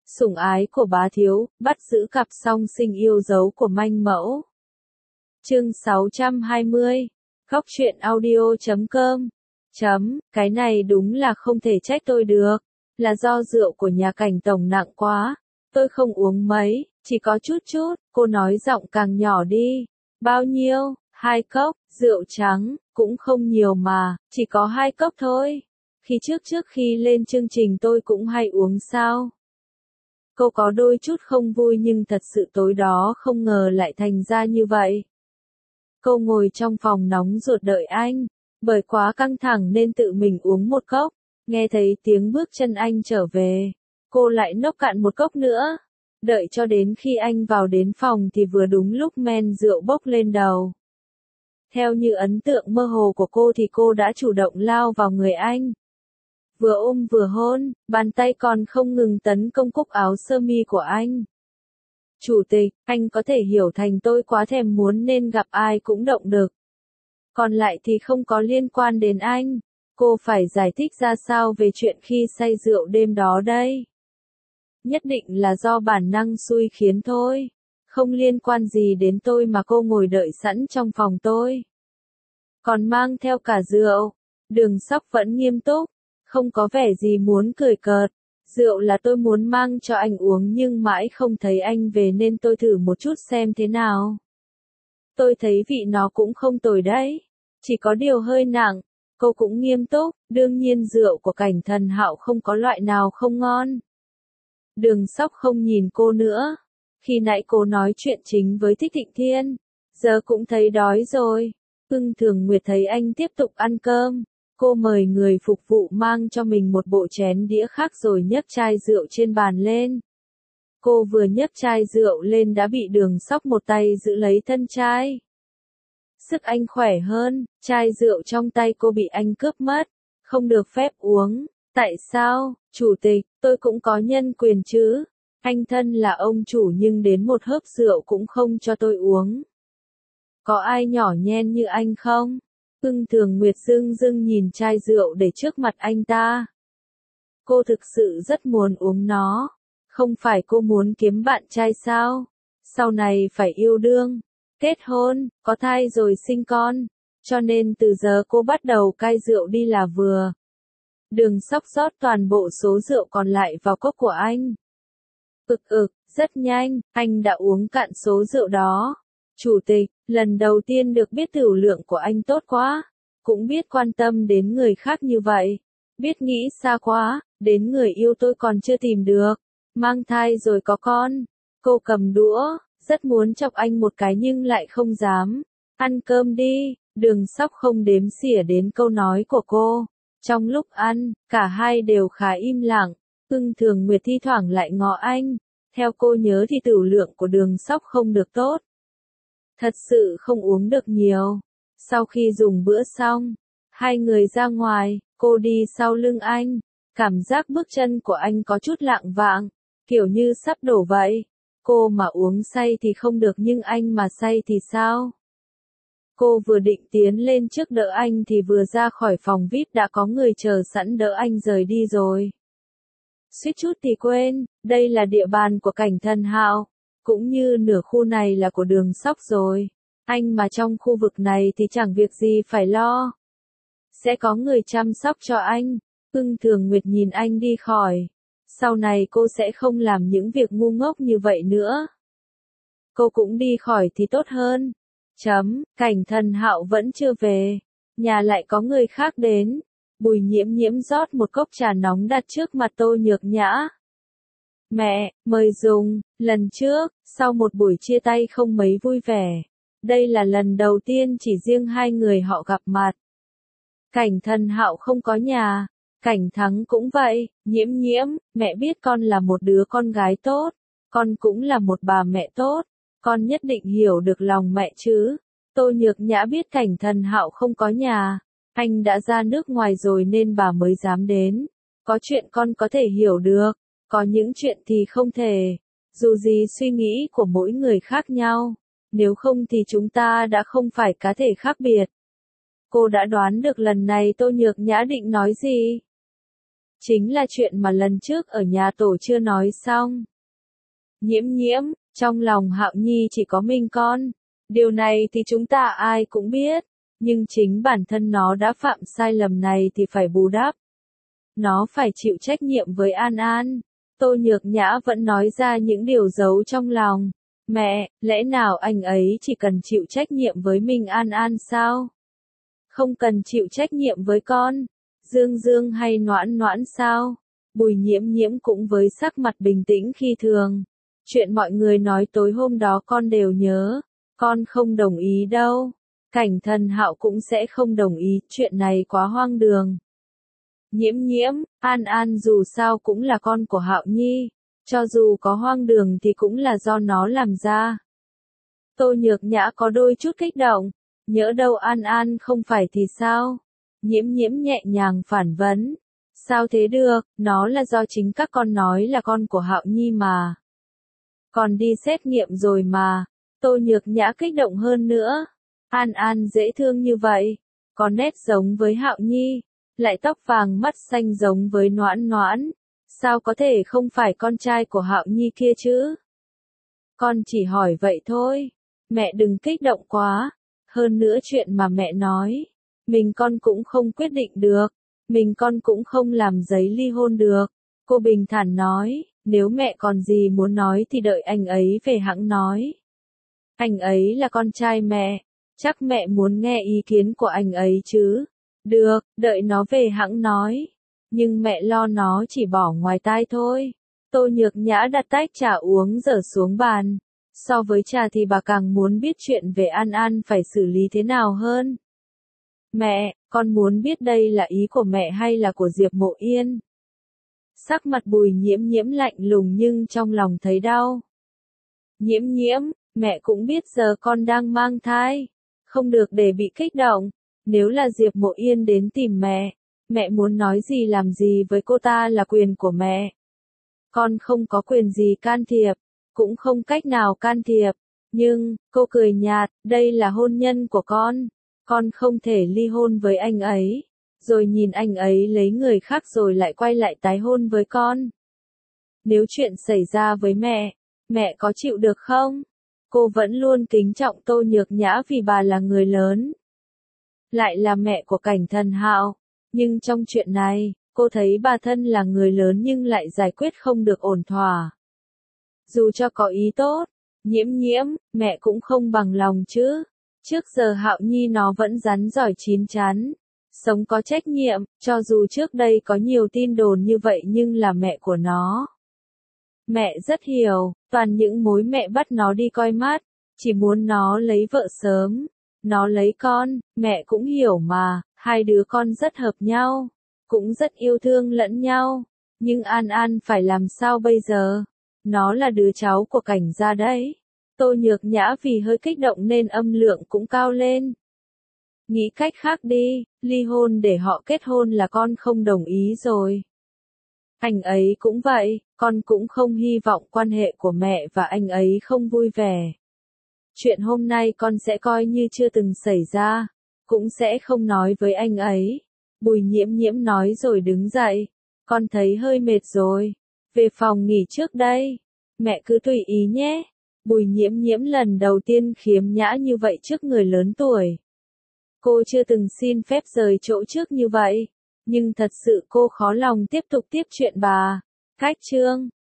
Sủng ái của bá thiếu, bắt giữ cặp song sinh yêu dấu của manh mẫu. Chương 620. Góc truyện audio.com. Cái này đúng là không thể trách tôi được. Là do rượu của nhà Cảnh tổng nặng quá. Tôi không uống mấy, chỉ có chút. Cô nói giọng càng nhỏ đi. Bao nhiêu? 2 cốc, rượu trắng, cũng không nhiều mà, chỉ có 2 cốc thôi. Trước khi lên chương trình tôi cũng hay uống sao. Cô có đôi chút không vui nhưng thật sự tối đó không ngờ lại thành ra như vậy. Cô ngồi trong phòng nóng ruột đợi anh, bởi quá căng thẳng nên tự mình uống một cốc, nghe thấy tiếng bước chân anh trở về. Cô lại nốc cạn một cốc nữa, đợi cho đến khi anh vào đến phòng thì vừa đúng lúc men rượu bốc lên đầu. Theo như ấn tượng mơ hồ của cô thì cô đã chủ động lao vào người anh. Vừa ôm vừa hôn, bàn tay còn không ngừng tấn công cúc áo sơ mi của anh. Chủ tịch, anh có thể hiểu thành tôi quá thèm muốn nên gặp ai cũng động được. Còn lại thì không có liên quan đến anh. Cô phải giải thích ra sao về chuyện khi say rượu đêm đó đây? Nhất định là do bản năng xui khiến thôi. Không liên quan gì đến tôi mà cô ngồi đợi sẵn trong phòng tôi. Còn mang theo cả rượu. Đường Sóc vẫn nghiêm túc. Không có vẻ gì muốn cười cợt. Rượu là tôi muốn mang cho anh uống nhưng mãi không thấy anh về nên tôi thử một chút xem thế nào. Tôi thấy vị nó cũng không tồi đấy. Chỉ có điều hơi nặng. Cô cũng nghiêm túc, đương nhiên rượu của Cảnh Thần Hạo không có loại nào không ngon. Đường Sóc không nhìn cô nữa. Khi nãy cô nói chuyện chính với Thích Thịnh Thiên. Giờ cũng thấy đói rồi. Thường Nguyệt thấy anh tiếp tục ăn cơm. Cô mời người phục vụ mang cho mình một bộ chén đĩa khác rồi nhấc chai rượu trên bàn lên. Cô vừa nhấc chai rượu lên đã bị Đường Sóc một tay giữ lấy thân chai. Sức anh khỏe hơn, chai rượu trong tay cô bị anh cướp mất. Không được phép uống. Tại sao? Chủ tịch, tôi cũng có nhân quyền chứ. Anh thân là ông chủ nhưng đến một hớp rượu cũng không cho tôi uống. Có ai nhỏ nhen như anh không? Thường Nguyệt dưng nhìn chai rượu để trước mặt anh ta. Cô thực sự rất muốn uống nó. Không phải cô muốn kiếm bạn trai sao? Sau này phải yêu đương, kết hôn, có thai rồi sinh con. Cho nên từ giờ cô bắt đầu cai rượu đi là vừa. Đường Sóc rót toàn bộ số rượu còn lại vào cốc của anh. Rất nhanh, anh đã uống cạn số rượu đó. Chủ tịch, lần đầu tiên được biết tửu lượng của anh tốt quá. Cũng biết quan tâm đến người khác như vậy. Biết nghĩ xa quá, đến người yêu tôi còn chưa tìm được. Mang thai rồi có con. Cô cầm đũa, rất muốn chọc anh một cái nhưng lại không dám. Ăn cơm đi, Đường Sóc không đếm xỉa đến câu nói của cô. Trong lúc ăn, cả hai đều khá im lặng. Thường Nguyệt thi thoảng lại ngó anh. Theo cô nhớ thì tửu lượng của Đường Sóc không được tốt. Thật sự không uống được nhiều. Sau khi dùng bữa xong, hai người ra ngoài, cô đi sau lưng anh. Cảm giác bước chân của anh có chút lạng vạng, kiểu như sắp đổ vậy. Cô mà uống say thì không được nhưng anh mà say thì sao? Cô vừa định tiến lên trước đỡ anh thì vừa ra khỏi phòng VIP đã có người chờ sẵn đỡ anh rời đi rồi. Suýt chút thì quên, đây là địa bàn của Cảnh Thần Hạo. Cũng như nửa khu này là của Đường Sóc rồi. Anh mà trong khu vực này thì chẳng việc gì phải lo. Sẽ có người chăm sóc cho anh. Thường Nguyệt nhìn anh đi khỏi. Sau này cô sẽ không làm những việc ngu ngốc như vậy nữa. Cô cũng đi khỏi thì tốt hơn. Cảnh Thần Hạo vẫn chưa về. Nhà lại có người khác đến. Bùi Nhiễm rót một cốc trà nóng đặt trước mặt Tô Nhược Nhã. Mẹ, mời dùng. Lần trước, sau một buổi chia tay không mấy vui vẻ. Đây là lần đầu tiên chỉ riêng hai người họ gặp mặt. Cảnh Thần Hạo không có nhà. Cảnh Thắng cũng vậy. Nhiễm, mẹ biết con là một đứa con gái tốt. Con cũng là một bà mẹ tốt. Con nhất định hiểu được lòng mẹ chứ. Tô Nhược Nhã biết Cảnh Thần Hạo không có nhà. Anh đã ra nước ngoài rồi nên bà mới dám đến. Có chuyện con có thể hiểu được. Có những chuyện thì không thể. Dù gì suy nghĩ của mỗi người khác nhau. Nếu không thì chúng ta đã không phải cá thể khác biệt. Cô đã đoán được lần này Tô Nhược Nhã định nói gì. Chính là chuyện mà lần trước ở nhà tổ chưa nói xong. Nhiễm nhiễm, trong lòng Hạo Nhi chỉ có mình con. Điều này thì chúng ta ai cũng biết. Nhưng chính bản thân nó đã phạm sai lầm này thì phải bù đắp. Nó phải chịu trách nhiệm với An An. Tô Nhược Nhã vẫn nói ra những điều giấu trong lòng. Mẹ, lẽ nào anh ấy chỉ cần chịu trách nhiệm với mình An An sao? Không cần chịu trách nhiệm với con? Dương Dương hay Noãn Noãn sao? Bùi Nhiễm Nhiễm cũng với sắc mặt bình tĩnh khi thường. Chuyện mọi người nói tối hôm đó con đều nhớ. Con không đồng ý đâu. Cảnh Thần Hạo cũng sẽ không đồng ý, chuyện này quá hoang đường. Nhiễm nhiễm, An An dù sao cũng là con của Hạo Nhi. Cho dù có hoang đường thì cũng là do nó làm ra. Tô Nhược Nhã có đôi chút kích động. Nhỡ đâu An An không phải thì sao? Nhiễm nhiễm nhẹ nhàng phản vấn. Sao thế được, nó là do chính các con nói là con của Hạo Nhi mà. Còn đi xét nghiệm rồi mà. Tô Nhược Nhã kích động hơn nữa. An An dễ thương như vậy. Có nét giống với Hạo Nhi. Lại tóc vàng mắt xanh giống với Noãn Noãn. Sao có thể không phải con trai của Hạo Nhi kia chứ? Con chỉ hỏi vậy thôi. Mẹ đừng kích động quá. Hơn nữa chuyện mà mẹ nói. Mình con cũng không quyết định được. Mình con cũng không làm giấy ly hôn được. Cô bình thản nói. Nếu mẹ còn gì muốn nói thì đợi anh ấy về hẵng nói. Anh ấy là con trai mẹ. Chắc mẹ muốn nghe ý kiến của anh ấy chứ. Được, đợi nó về hẵng nói. Nhưng mẹ lo nó chỉ bỏ ngoài tai thôi. Tô Nhược Nhã đặt tách trà uống dở xuống bàn. So với trà thì bà càng muốn biết chuyện về An An phải xử lý thế nào hơn. Mẹ, con muốn biết đây là ý của mẹ hay là của Diệp Mộ Yên. Sắc mặt Bùi Nhiễm Nhiễm lạnh lùng nhưng trong lòng thấy đau. Nhiễm nhiễm, mẹ cũng biết giờ con đang mang thai. Không được để bị kích động. Nếu là Diệp Mộ Yên đến tìm mẹ muốn nói gì làm gì với cô ta là quyền của mẹ. Con không có quyền gì can thiệp, cũng không cách nào can thiệp. Nhưng, cô cười nhạt, đây là hôn nhân của con không thể ly hôn với anh ấy. Rồi nhìn anh ấy lấy người khác rồi lại quay lại tái hôn với con. Nếu chuyện xảy ra với mẹ có chịu được không? Cô vẫn luôn kính trọng Tô Nhược Nhã vì bà là người lớn. Lại là mẹ của Cảnh Thần Hạo. Nhưng trong chuyện này, cô thấy bà thân là người lớn nhưng lại giải quyết không được ổn thỏa. Dù cho có ý tốt, nhiễm nhiễm, mẹ cũng không bằng lòng chứ. Trước giờ Hạo Nhi nó vẫn rắn giỏi chín chắn. Sống có trách nhiệm, cho dù trước đây có nhiều tin đồn như vậy nhưng là mẹ của nó. Mẹ rất hiểu, toàn những mối mẹ bắt nó đi coi mắt, chỉ muốn nó lấy vợ sớm. Nó lấy con, mẹ cũng hiểu mà, hai đứa con rất hợp nhau, cũng rất yêu thương lẫn nhau. Nhưng An An phải làm sao bây giờ? Nó là đứa cháu của Cảnh gia đấy. Tô Nhược Nhã vì hơi kích động nên âm lượng cũng cao lên. Nghĩ cách khác đi, ly hôn để họ kết hôn là con không đồng ý rồi. Anh ấy cũng vậy, con cũng không hy vọng quan hệ của mẹ và anh ấy không vui vẻ. Chuyện hôm nay con sẽ coi như chưa từng xảy ra, cũng sẽ không nói với anh ấy. Bùi Nhiễm Nhiễm nói rồi đứng dậy. Con thấy hơi mệt rồi. Về phòng nghỉ trước đây. Mẹ cứ tùy ý nhé. Bùi Nhiễm Nhiễm lần đầu tiên khiếm nhã như vậy trước người lớn tuổi. Cô chưa từng xin phép rời chỗ trước như vậy. Nhưng thật sự cô khó lòng tiếp tục tiếp chuyện bà. Khách trương.